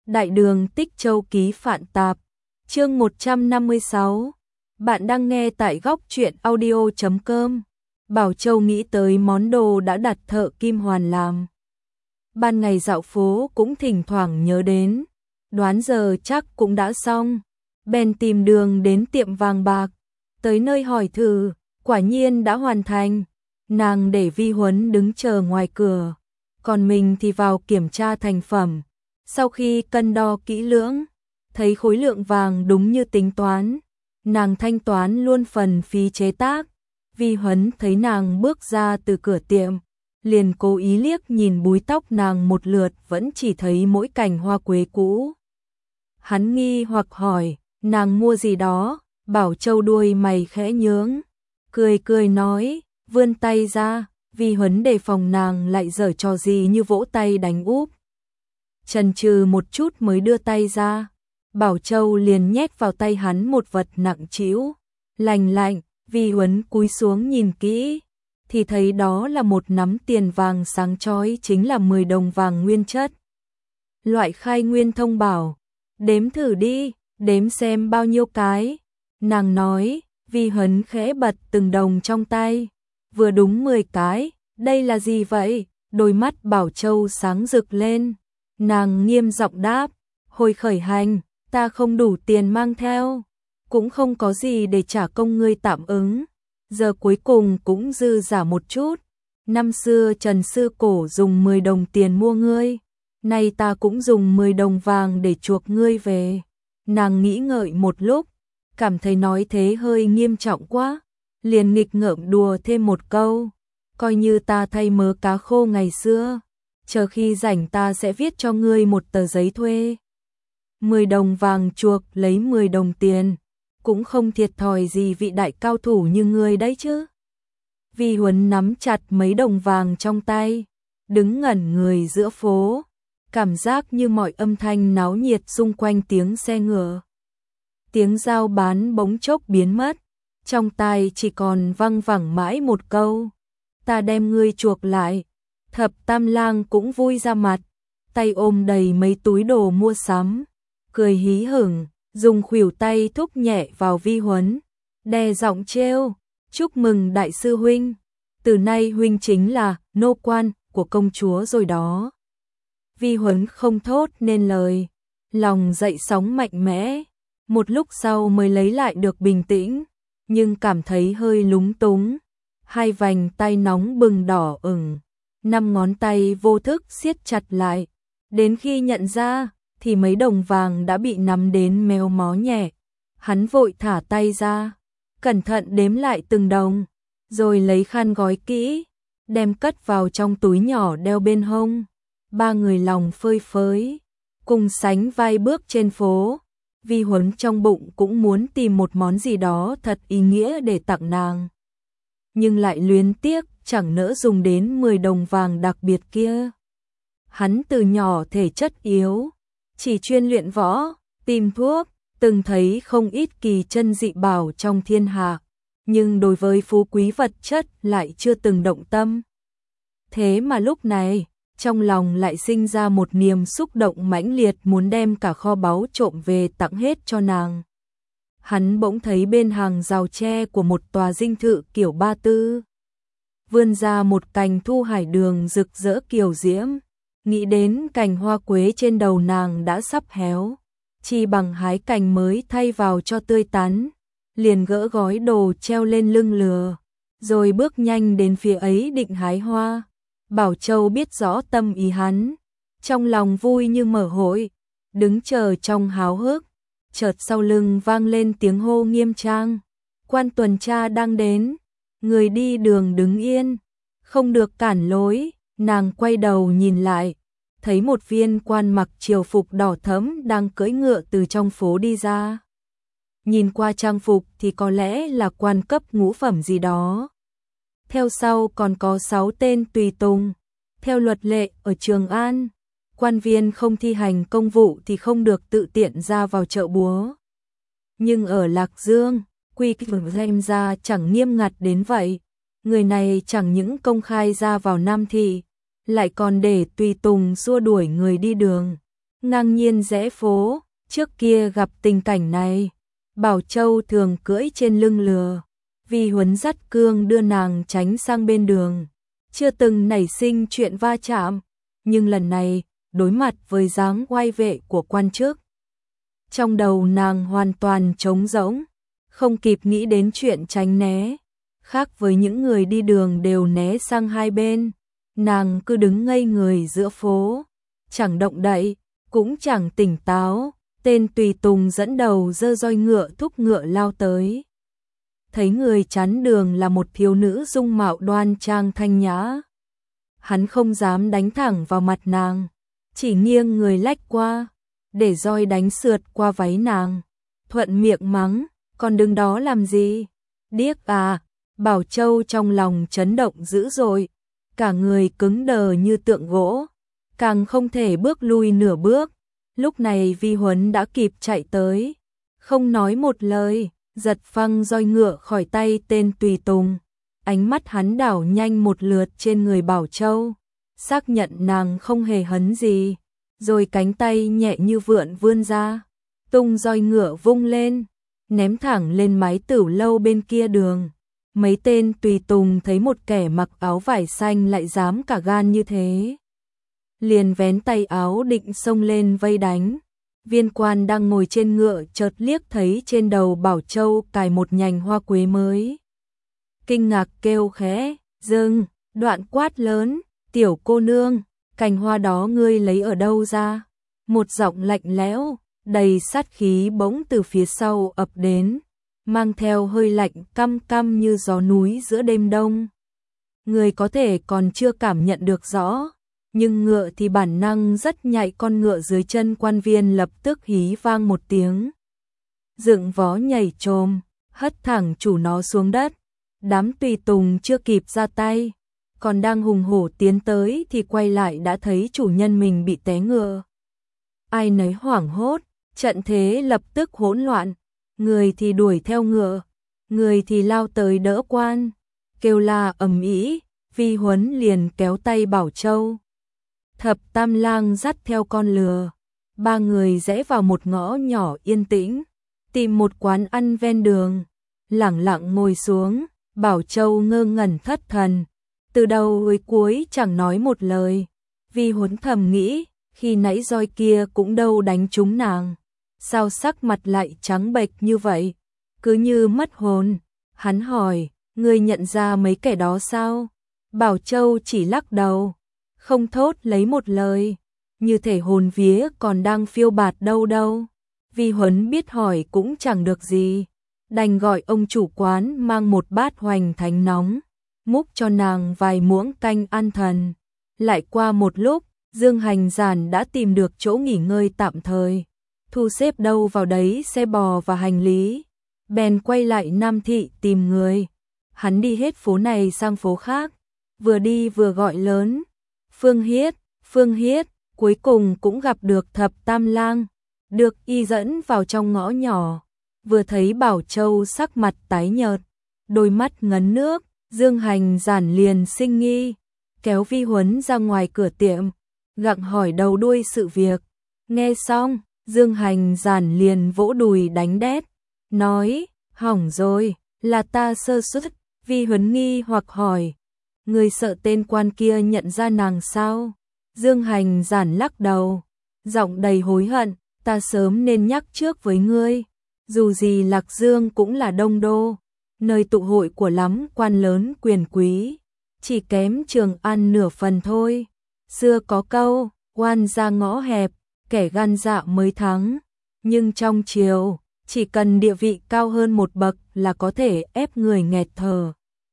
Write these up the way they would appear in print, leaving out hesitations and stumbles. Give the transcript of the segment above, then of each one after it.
Đại đường Tích Châu ký Phạn Tạp, chương 156. Bạn đang nghe tại góc truyện audio.com. Bảo Châu nghĩ tới món đồ đã đặt thợ Kim Hoàn làm. Ban ngày dạo phố cũng thỉnh thoảng nhớ đến, đoán giờ chắc cũng đã xong. Bèn tìm đường đến tiệm vàng bạc, tới nơi hỏi thử, quả nhiên đã hoàn thành. Nàng để Vi Huấn đứng chờ ngoài cửa, còn mình thì vào kiểm tra thành phẩm. Sau khi cân đo kỹ lưỡng, thấy khối lượng vàng đúng như tính toán, nàng thanh toán luôn phần phí chế tác. Vi Huấn thấy nàng bước ra từ cửa tiệm, liền cố ý liếc nhìn búi tóc nàng một lượt, vẫn chỉ thấy mỗi cành hoa quế cũ. Hắn nghi hoặc hỏi, nàng mua gì đó? Bảo Châu đuôi mày khẽ nhướng, cười cười nói, vươn tay ra. Vi Huấn đề phòng nàng lại giở trò gì như vỗ tay đánh úp. Chần chừ một chút mới đưa tay ra, Bảo Châu liền nhét vào tay hắn một vật nặng trĩu, lành lạnh. Vi Huấn cúi xuống nhìn kỹ, thì thấy đó là một nắm tiền vàng sáng chói, chính là 10 đồng vàng nguyên chất. Loại khai nguyên thông bảo, đếm thử đi, đếm xem bao nhiêu cái. Nàng nói. Vi Huấn khẽ bật từng đồng trong tay, vừa đúng 10 cái. Đây là gì vậy? Đôi mắt Bảo Châu sáng rực lên, nàng nghiêm giọng đáp, hồi khởi hành, ta không đủ tiền mang theo, cũng không có gì để trả công ngươi tạm ứng, giờ cuối cùng cũng dư giả một chút. Năm xưa Trần sư cổ dùng 10 đồng tiền mua ngươi, nay ta cũng dùng 10 đồng vàng để chuộc ngươi về. Nàng nghĩ ngợi một lúc, cảm thấy nói thế hơi nghiêm trọng quá, liền nghịch ngợm đùa thêm một câu, coi như ta thay mớ cá khô ngày xưa, chờ khi rảnh ta sẽ viết cho ngươi một tờ giấy thuê. 10 đồng vàng chuộc lấy 10 đồng tiền, cũng không thiệt thòi gì vị đại cao thủ như ngươi đấy chứ. Vi Huấn nắm chặt mấy đồng vàng trong tay, đứng ngẩn người giữa phố, cảm giác như mọi âm thanh náo nhiệt xung quanh tiếng xe ngựa, tiếng giao bán bỗng chốc biến mất, trong tai chỉ còn văng vẳng mãi một câu, ta đem ngươi chuộc lại. Thập Tam Lang cũng vui ra mặt, tay ôm đầy mấy túi đồ mua sắm, cười hí hửng, dùng khuỷu tay thúc nhẹ vào Vi Huấn, đè giọng trêu, chúc mừng đại sư huynh, từ nay huynh chính là nô quan của công chúa rồi đó. Vi Huấn không thốt nên lời, lòng dậy sóng mạnh mẽ, một lúc sau mới lấy lại được bình tĩnh, nhưng cảm thấy hơi lúng túng, hai vành tay nóng bừng đỏ ửng, 5 ngón tay vô thức siết chặt lại, đến khi nhận ra thì mấy đồng vàng đã bị nắm đến méo mó nhẹ. Hắn vội thả tay ra, cẩn thận đếm lại từng đồng, rồi lấy khăn gói kỹ, đem cất vào trong túi nhỏ đeo bên hông. Ba người lòng phơi phới, cùng sánh vai bước trên phố. Vi Huấn trong bụng cũng muốn tìm một món gì đó thật ý nghĩa để tặng nàng, nhưng lại luyến tiếc chẳng nỡ dùng đến 10 đồng vàng đặc biệt kia. Hắn từ nhỏ thể chất yếu, chỉ chuyên luyện võ, tìm thuốc, từng thấy không ít kỳ chân dị bảo trong thiên hạ, nhưng đối với phú quý vật chất lại chưa từng động tâm. Thế mà lúc này, trong lòng lại sinh ra một niềm xúc động mãnh liệt, muốn đem cả kho báu trộm về tặng hết cho nàng. Hắn bỗng thấy bên hàng rào tre của một tòa dinh thự kiểu Ba Tư vươn ra một cành thu hải đường rực rỡ kiều diễm. Nghĩ đến cành hoa quế trên đầu nàng đã sắp héo, chỉ bằng hái cành mới thay vào cho tươi tắn, liền gỡ gói đồ treo lên lưng lừa, rồi bước nhanh đến phía ấy định hái hoa. Bảo Châu biết rõ tâm ý hắn, trong lòng vui như mở hội, đứng chờ trong háo hức, chợt sau lưng vang lên tiếng hô nghiêm trang, quan tuần tra đang đến, người đi đường đứng yên, không được cản lối. Nàng quay đầu nhìn lại, thấy một viên quan mặc triều phục đỏ thẫm đang cưỡi ngựa từ trong phố đi ra. Nhìn qua trang phục thì có lẽ là quan cấp ngũ phẩm gì đó. Theo sau còn có 6 tên tùy tùng. Theo luật lệ ở Trường An, quan viên không thi hành công vụ thì không được tự tiện ra vào chợ búa. Nhưng ở Lạc Dương, quy cách xem ra chẳng nghiêm ngặt đến vậy. Người này chẳng những công khai ra vào Nam thị, lại còn để tùy tùng xua đuổi người đi đường. ngang nhiên rẽ phố, trước kia gặp tình cảnh này, Bảo Châu thường cưỡi trên lưng lừa, Vi Huấn dắt cương đưa nàng tránh sang bên đường, chưa từng nảy sinh chuyện va chạm, nhưng lần này, đối mặt với dáng oai vệ của quan chức, trong đầu nàng hoàn toàn trống rỗng, không kịp nghĩ đến chuyện tránh né, khác với những người đi đường đều né sang hai bên, nàng cứ đứng ngây người giữa phố, chẳng động đậy, cũng chẳng tỉnh táo. Tên tùy tùng dẫn đầu giơ roi ngựa thúc ngựa lao tới. Thấy người chắn đường là một thiếu nữ dung mạo đoan trang thanh nhã. Hắn không dám đánh thẳng vào mặt nàng, chỉ nghiêng người lách qua, để roi đánh sượt qua váy nàng. Thuận miệng mắng, còn đứng đó làm gì? Điếc à, Bảo Châu trong lòng chấn động dữ dội, cả người cứng đờ như tượng gỗ, càng không thể bước lui nửa bước. Lúc này Vi Huấn đã kịp chạy tới, không nói một lời, giật phăng roi ngựa khỏi tay tên tùy tùng. Ánh mắt hắn đảo nhanh một lượt trên người Bảo Châu, xác nhận nàng không hề hấn gì, rồi cánh tay nhẹ như vượn vươn ra, tung roi ngựa vung lên, ném thẳng lên mái tửu lâu bên kia đường. Mấy tên tùy tùng thấy một kẻ mặc áo vải xanh lại dám cả gan như thế, liền vén tay áo định xông lên vây đánh. Viên quan đang ngồi trên ngựa chợt liếc thấy trên đầu Bảo Châu cài một nhành hoa quế mới. Kinh ngạc kêu khẽ, dừng, đoạn quát lớn, tiểu cô nương, cành hoa đó ngươi lấy ở đâu ra? Một giọng lạnh lẽo, đầy sát khí bỗng từ phía sau ập đến, mang theo hơi lạnh căm căm như gió núi giữa đêm đông. Người có thể còn chưa cảm nhận được rõ, nhưng ngựa thì bản năng rất nhạy, con ngựa dưới chân quan viên lập tức hí vang một tiếng. Dựng vó nhảy chồm, hất thẳng chủ nó xuống đất. Đám tùy tùng chưa kịp ra tay, còn đang hùng hổ tiến tới thì quay lại đã thấy chủ nhân mình bị té ngựa. Ai nấy hoảng hốt, trận thế lập tức hỗn loạn, người thì đuổi theo ngựa, người thì lao tới đỡ quan, kêu la ầm ĩ. Vi Huấn liền kéo tay Bảo Châu. Thập Tam Lang dắt theo con lừa, ba người rẽ vào một ngõ nhỏ yên tĩnh, tìm một quán ăn ven đường, lẳng lặng ngồi xuống. Bảo Châu ngơ ngẩn thất thần, từ đầu tới cuối chẳng nói một lời. Vi Huấn thầm nghĩ, khi nãy roi kia cũng đâu đánh trúng nàng, sao sắc mặt lại trắng bệch như vậy, cứ như mất hồn. Hắn hỏi, ngươi nhận ra mấy kẻ đó sao? Bảo Châu chỉ lắc đầu, không thốt lấy một lời, như thể hồn vía còn đang phiêu bạt đâu đâu. Vi Huấn biết hỏi cũng chẳng được gì, đành gọi ông chủ quán mang một bát hoành thánh nóng, múc cho nàng vài muỗng canh an thần. Lại qua một lúc, Dương Hành Giản đã tìm được chỗ nghỉ ngơi tạm thời, thu xếp đâu vào đấy xe bò và hành lý, bèn quay lại Nam Thị tìm người. Hắn đi hết phố này sang phố khác, vừa đi vừa gọi lớn, Phương Hiết, Phương Hiết, cuối cùng cũng gặp được Thập Tam Lang, được y dẫn vào trong ngõ nhỏ. Vừa thấy Bảo Châu sắc mặt tái nhợt, đôi mắt ngấn nước, Dương Hành Giản liền sinh nghi, kéo Vi Huấn ra ngoài cửa tiệm, gặng hỏi đầu đuôi sự việc. Nghe xong, Dương Hành Giản liền vỗ đùi đánh đét, nói, hỏng rồi, là ta sơ suất. Vi Huấn nghi hoặc hỏi, người sợ tên quan kia nhận ra nàng sao? Dương Hành Giản lắc đầu, giọng đầy hối hận, ta sớm nên nhắc trước với ngươi. Dù gì Lạc Dương cũng là đông đô, nơi tụ hội của lắm quan lớn quyền quý, chỉ kém Trường An nửa phần thôi. Xưa có câu, oan ra ngõ hẹp, kẻ gan dạ mới thắng, nhưng trong triều, chỉ cần địa vị cao hơn một bậc là có thể ép người nghẹt thở.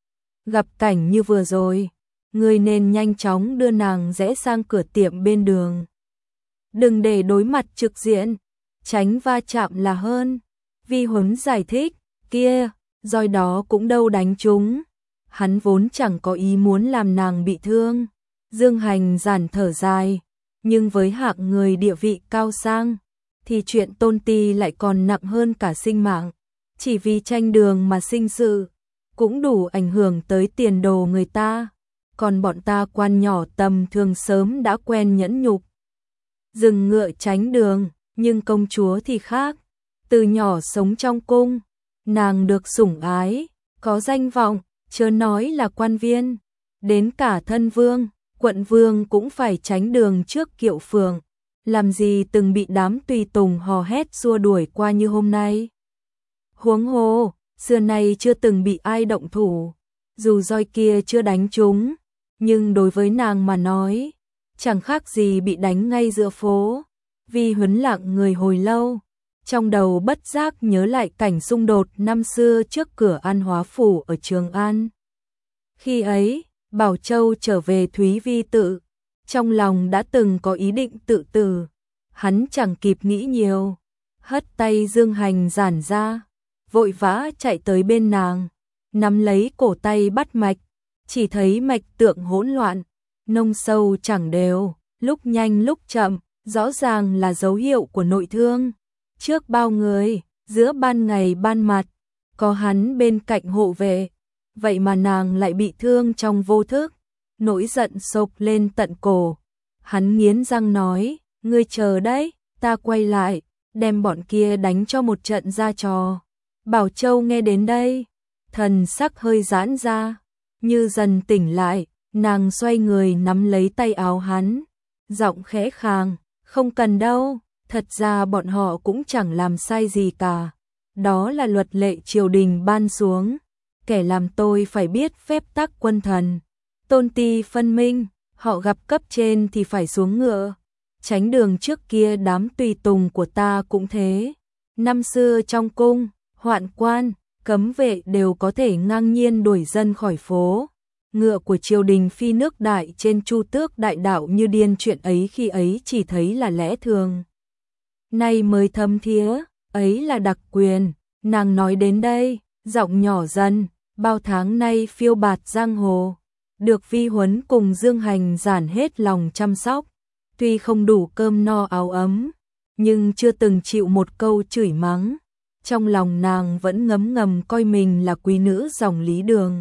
Gặp cảnh như vừa rồi, ngươi nên nhanh chóng đưa nàng rẽ sang cửa tiệm bên đường. Đừng để đối mặt trực diện, tránh va chạm là hơn. Vi Huấn giải thích, kia, roi đó cũng đâu đánh trúng. Hắn vốn chẳng có ý muốn làm nàng bị thương. Dương Hành Giản thở dài, nhưng với hạng người địa vị cao sang, thì chuyện tôn ti lại còn nặng hơn cả sinh mạng. Chỉ vì tranh đường mà sinh sự, cũng đủ ảnh hưởng tới tiền đồ người ta. Còn bọn ta quan nhỏ tầm thường sớm đã quen nhẫn nhục. dừng ngựa tránh đường, nhưng công chúa thì khác. Từ nhỏ sống trong cung, nàng được sủng ái, có danh vọng, chớ nói là quan viên, đến cả thân vương, quận vương cũng phải tránh đường trước kiệu phường, làm gì từng bị đám tùy tùng hò hét xua đuổi qua như hôm nay. Huống hồ, xưa nay chưa từng bị ai động thủ, dù roi kia chưa đánh trúng, nhưng đối với nàng mà nói, chẳng khác gì bị đánh ngay giữa phố. Vi Huấn lặng người hồi lâu, trong đầu bất giác nhớ lại cảnh xung đột năm xưa trước cửa An Hóa phủ ở Trường An. Khi ấy, Bảo Châu trở về Thúy Vi tự, trong lòng đã từng có ý định tự tử, hắn chẳng kịp nghĩ nhiều, hất tay Dương Hành giản ra, vội vã chạy tới bên nàng, nắm lấy cổ tay bắt mạch, chỉ thấy mạch tượng hỗn loạn, nông sâu chẳng đều, lúc nhanh lúc chậm, rõ ràng là dấu hiệu của nội thương. Trước bao người, giữa ban ngày ban mặt, có hắn bên cạnh hộ vệ, vậy mà nàng lại bị thương trong vô thức, nỗi giận sộc lên tận cổ. Hắn nghiến răng nói, ngươi chờ đấy, ta quay lại, đem bọn kia đánh cho một trận ra trò. Bảo Châu nghe đến đây, thần sắc hơi giãn ra, như dần tỉnh lại, nàng xoay người nắm lấy tay áo hắn, giọng khẽ khàng, không cần đâu, thật ra bọn họ cũng chẳng làm sai gì cả. Đó là luật lệ triều đình ban xuống, kẻ làm tôi phải biết phép tắc quân thần. Tôn ti phân minh, họ gặp cấp trên thì phải xuống ngựa. Tránh đường trước kia đám tùy tùng của ta cũng thế. Năm xưa trong cung, hoạn quan, cấm vệ đều có thể ngang nhiên đuổi dân khỏi phố. Ngựa của triều đình phi nước đại trên Chu Tước đại đạo như điên, chuyện ấy khi ấy chỉ thấy là lẽ thường. Nay mới thấm thía, ấy là đặc quyền. Nàng nói đến đây, giọng nhỏ dần, bao tháng nay phiêu bạt giang hồ, được Vi Huấn cùng Dương Hành giản hết lòng chăm sóc, tuy không đủ cơm no áo ấm, nhưng chưa từng chịu một câu chửi mắng. Trong lòng nàng vẫn ngấm ngầm coi mình là quý nữ dòng Lý Đường.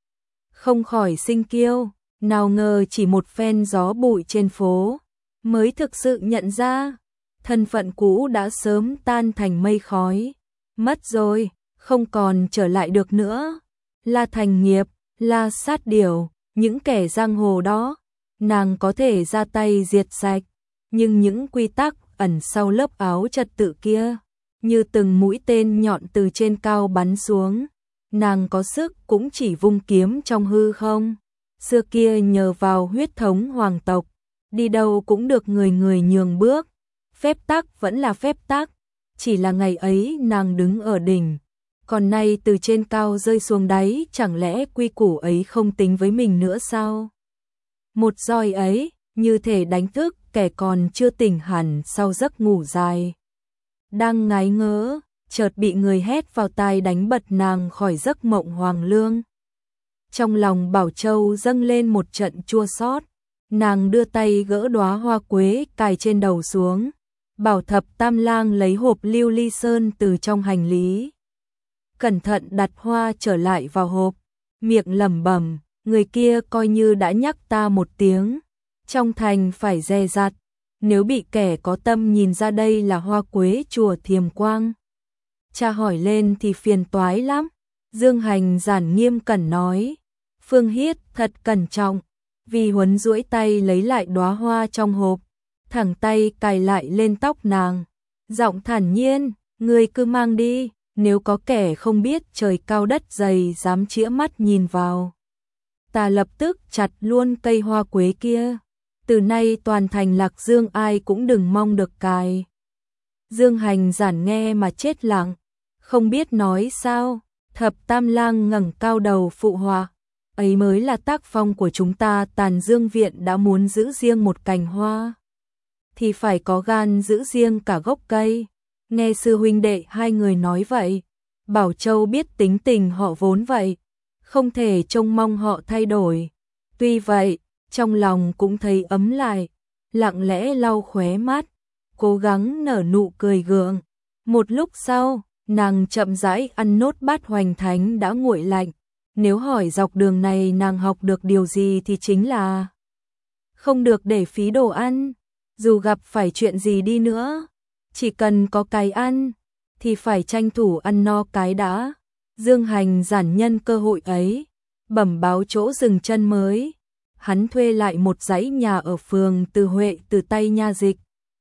Không khỏi sinh kiêu, nào ngờ chỉ một phen gió bụi trên phố, mới thực sự nhận ra, thân phận cũ đã sớm tan thành mây khói, mất rồi, không còn trở lại được nữa. La Thành Nghiệp, La Sát Điểu, những kẻ giang hồ đó, nàng có thể ra tay diệt sạch, nhưng những quy tắc ẩn sau lớp áo trật tự kia, như từng mũi tên nhọn từ trên cao bắn xuống, nàng có sức cũng chỉ vung kiếm trong hư không. Xưa kia nhờ vào huyết thống hoàng tộc, đi đâu cũng được người người nhường bước, phép tắc vẫn là phép tắc, chỉ là ngày ấy nàng đứng ở đỉnh, còn nay từ trên cao rơi xuống đáy, chẳng lẽ quy củ ấy không tính với mình nữa sao? Một roi ấy, như thể đánh thức kẻ còn chưa tỉnh hẳn sau giấc ngủ dài. Đang ngái ngỡ, chợt bị người hét vào tai đánh bật nàng khỏi giấc mộng hoàng lương. Trong lòng Bảo Châu dâng lên một trận chua xót, nàng đưa tay gỡ đóa hoa quế cài trên đầu xuống. Bảo Thập Tam Lang lấy hộp lưu ly sơn từ trong hành lý, cẩn thận đặt hoa trở lại vào hộp, miệng lẩm bẩm, người kia coi như đã nhắc ta một tiếng, trong thành phải dè dặt, nếu bị kẻ có tâm nhìn ra đây là hoa quế chùa Thiềm Quang, tra hỏi lên thì phiền toái lắm. Dương Hành giản nghiêm cẩn nói, Phương Hiết thật cẩn trọng. Vi Huấn duỗi tay lấy lại đóa hoa trong hộp, thẳng tay cài lại lên tóc nàng, giọng thản nhiên, ngươi cứ mang đi, nếu có kẻ không biết trời cao đất dày dám chĩa mắt nhìn vào, ta lập tức chặt luôn cây hoa quế kia, từ nay toàn thành Lạc Dương ai cũng đừng mong được cài. Dương Hành giản nghe mà chết lặng, không biết nói sao. Thập Tam Lang ngẩng cao đầu phụ họa, ấy mới là tác phong của chúng ta. Tàn Dương viện đã muốn giữ riêng một cành hoa, thì phải có gan giữ riêng cả gốc cây. Nghe sư huynh đệ hai người nói vậy, Bảo Châu biết tính tình họ vốn vậy, không thể trông mong họ thay đổi. Tuy vậy, trong lòng cũng thấy ấm lại, lặng lẽ lau khóe mắt, cố gắng nở nụ cười gượng. Một lúc sau, nàng chậm rãi ăn nốt bát hoành thánh đã nguội lạnh. Nếu hỏi dọc đường này nàng học được điều gì thì chính là không được để phí đồ ăn. Dù gặp phải chuyện gì đi nữa, chỉ cần có cái ăn, thì phải tranh thủ ăn no cái đã. Dương Hành giản nhân cơ hội ấy, bẩm báo chỗ dừng chân mới. Hắn thuê lại một dãy nhà ở phường Từ Huệ từ tay nha dịch.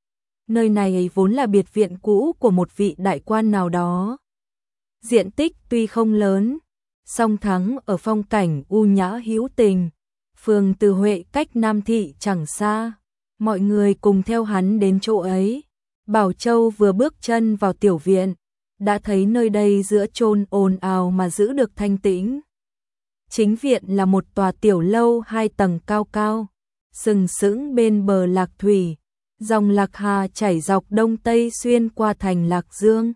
Nơi này vốn là biệt viện cũ của một vị đại quan nào đó. Diện tích tuy không lớn, song thắng ở phong cảnh u nhã hữu tình. Phường Từ Huệ cách Nam Thị chẳng xa, mọi người cùng theo hắn đến chỗ ấy. Bảo Châu vừa bước chân vào tiểu viện, đã thấy nơi đây giữa chốn ồn ào mà giữ được thanh tĩnh. Chính viện là một tòa tiểu lâu 2 tầng cao cao, sừng sững bên bờ Lạc Thủy, dòng Lạc Hà chảy dọc đông tây xuyên qua thành Lạc Dương.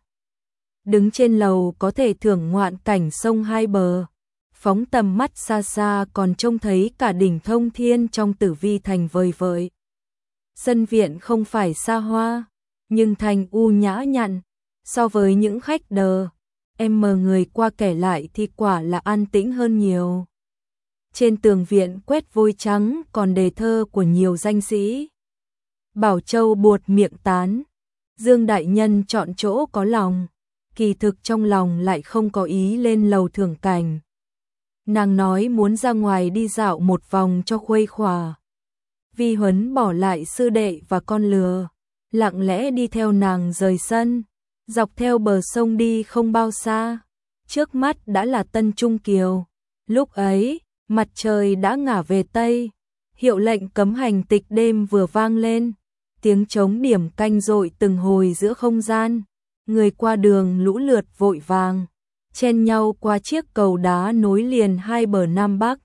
Đứng trên lầu có thể thưởng ngoạn cảnh sông hai bờ, phóng tầm mắt xa xa còn trông thấy cả đỉnh Thông Thiên trong Tử Vi thành vời vợi. Sân viện không phải xa hoa, nhưng thành u nhã nhặn, so với những khách đờ, em mờ người qua kẻ lại thì quả là an tĩnh hơn nhiều. Trên tường viện quét vôi trắng còn đề thơ của nhiều danh sĩ. Bảo Châu buột miệng tán, Dương đại nhân chọn chỗ có lòng, kỳ thực trong lòng lại không có ý lên lầu thưởng cảnh. Nàng nói muốn ra ngoài đi dạo một vòng cho khuây khỏa. Vi Huấn bỏ lại sư đệ và con lừa, lặng lẽ đi theo nàng rời sân, dọc theo bờ sông đi không bao xa. Trước mắt đã là Tân Trung Kiều. Lúc ấy, mặt trời đã ngả về Tây, hiệu lệnh cấm hành tịch đêm vừa vang lên, tiếng trống điểm canh dội từng hồi giữa không gian. Người qua đường lũ lượt vội vàng, chen nhau qua chiếc cầu đá nối liền hai bờ Nam Bắc.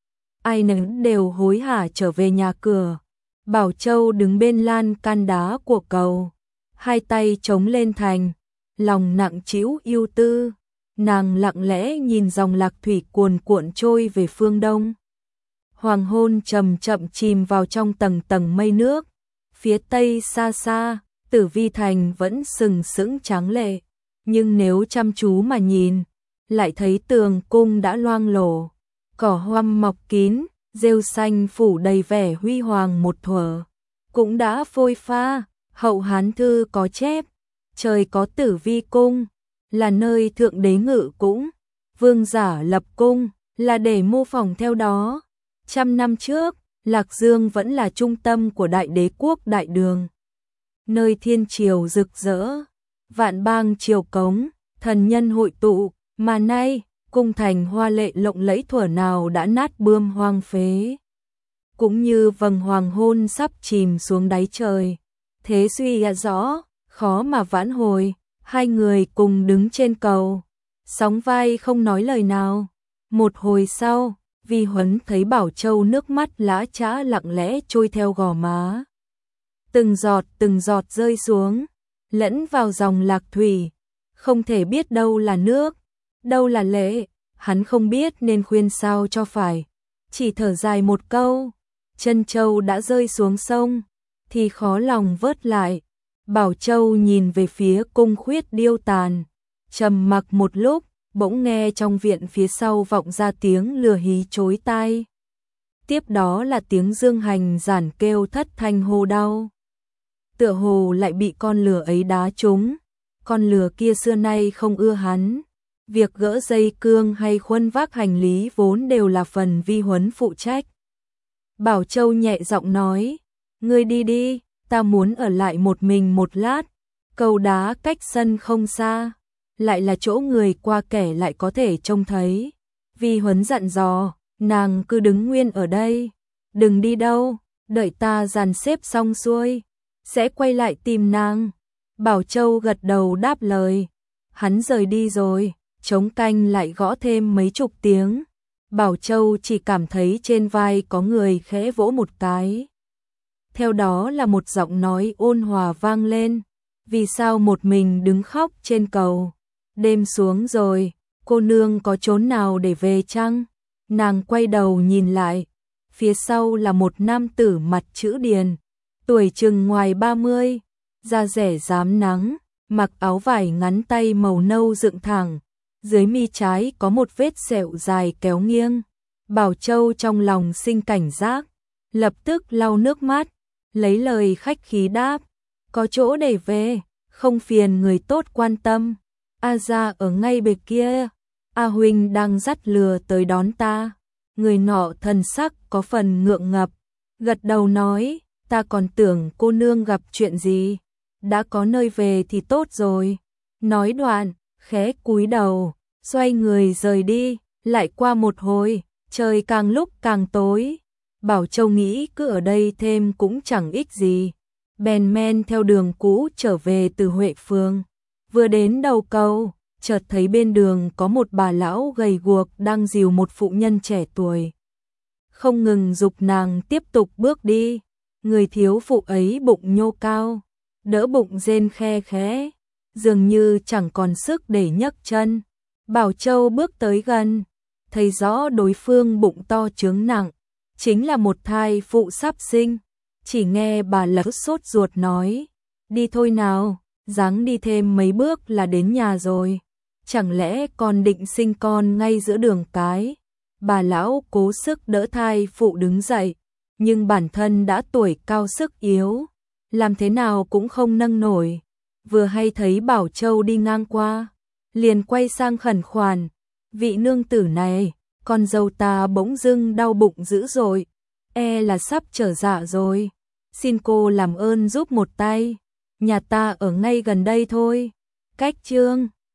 Ai nấy đều hối hả trở về nhà cửa. Bảo Châu đứng bên lan can đá của cầu, hai tay chống lên thành, lòng nặng trĩu ưu tư. Nàng lặng lẽ nhìn dòng Lạc Thủy cuồn cuộn trôi về phương đông. Hoàng hôn chậm chậm chìm vào trong tầng tầng mây nước. Phía tây xa xa, Tử Vi thành vẫn sừng sững tráng lệ, nhưng nếu chăm chú mà nhìn, lại thấy tường cung đã loang lổ, cỏ hoăm mọc kín, rêu xanh phủ đầy vẻ huy hoàng một thuở, cũng đã phôi pha. Hậu Hán thư có chép, trời có Tử Vi cung, là nơi thượng đế ngự cũng, vương giả lập cung, là để mô phỏng theo đó. 100 năm trước, Lạc Dương vẫn là trung tâm của đại đế quốc Đại Đường, nơi thiên triều rực rỡ, vạn bang triều cống, thần nhân hội tụ, mà nay, cung thành hoa lệ lộng lẫy thuở nào đã nát bươm hoang phế. Cũng như vầng hoàng hôn sắp chìm xuống đáy trời, thế suy rõ, khó mà vãn hồi. Hai người cùng đứng trên cầu, sóng vai không nói lời nào. Một hồi sau, Vi Huấn thấy Bảo Châu nước mắt lã chã lặng lẽ trôi theo gò má. Từng giọt rơi xuống, lẫn vào dòng Lạc Thủy, không thể biết đâu là nước, đâu là lệ. Hắn không biết nên khuyên sao cho phải, chỉ thở dài một câu. Chân châu đã rơi xuống sông, thì khó lòng vớt lại. Bảo Châu nhìn về phía cung khuyết điêu tàn, trầm mặc một lúc, bỗng nghe trong viện phía sau vọng ra tiếng lừa hí chối tai. Tiếp đó là tiếng Dương Hành giản kêu thất thanh hô đau. Tựa hồ lại bị con lừa ấy đá trúng. Con lừa kia xưa nay không ưa hắn. Việc gỡ dây cương hay khuân vác hành lý vốn đều là phần Vi Huấn phụ trách. Bảo Châu nhẹ giọng nói, ngươi đi đi, ta muốn ở lại một mình một lát. Cầu đá cách sân không xa, lại là chỗ người qua kẻ lại có thể trông thấy. Vi Huấn dặn dò, nàng cứ đứng nguyên ở đây, đừng đi đâu, đợi ta dàn xếp xong xuôi, sẽ quay lại tìm nàng. Bảo Châu gật đầu đáp lời. Hắn rời đi rồi, trống canh lại gõ thêm mấy chục tiếng. Bảo Châu chỉ cảm thấy trên vai có người khẽ vỗ một cái. Theo đó là một giọng nói ôn hòa vang lên. Vì sao một mình đứng khóc trên cầu? Đêm xuống rồi, cô nương có chốn nào để về chăng? Nàng quay đầu nhìn lại. Phía sau là một nam tử mặt chữ điền, tuổi chừng ngoài 30, da rẻ rám nắng, mặc áo vải ngắn tay màu nâu dựng thẳng. Dưới mi trái có một vết sẹo dài kéo nghiêng. Bảo Châu trong lòng sinh cảnh giác, lập tức lau nước mắt, lấy lời khách khí đáp, có chỗ để về, không phiền người tốt quan tâm. A gia ở ngay bề kia, A huynh đang dắt lừa tới đón ta. Người nọ thần sắc có phần ngượng ngập, gật đầu nói, ta còn tưởng cô nương gặp chuyện gì, đã có nơi về thì tốt rồi. Nói đoạn, khẽ cúi đầu, xoay người rời đi, lại qua một hồi, trời càng lúc càng tối. Bảo Châu nghĩ cứ ở đây thêm cũng chẳng ích gì, bèn men theo đường cũ trở về từ Huệ Phường. Vừa đến đầu cầu, chợt thấy bên đường có một bà lão gầy guộc đang dìu một phụ nhân trẻ tuổi, không ngừng giục nàng tiếp tục bước đi. Người thiếu phụ ấy bụng nhô cao, đỡ bụng rên khe khẽ, dường như chẳng còn sức để nhấc chân. Bảo Châu bước tới gần, thấy rõ đối phương bụng to chướng nặng, chính là một thai phụ sắp sinh. Chỉ nghe bà lắc sốt ruột nói, đi thôi nào, ráng đi thêm mấy bước là đến nhà rồi. Chẳng lẽ con định sinh con ngay giữa đường cái? Bà lão cố sức đỡ thai phụ đứng dậy, nhưng bản thân đã tuổi cao sức yếu, làm thế nào cũng không nâng nổi. Vừa hay thấy Bảo Châu đi ngang qua, liền quay sang khẩn khoản, vị nương tử này, con dâu ta bỗng dưng đau bụng dữ dội, e là sắp trở dạ rồi, xin cô làm ơn giúp một tay, nhà ta ở ngay gần đây thôi. Cách Chương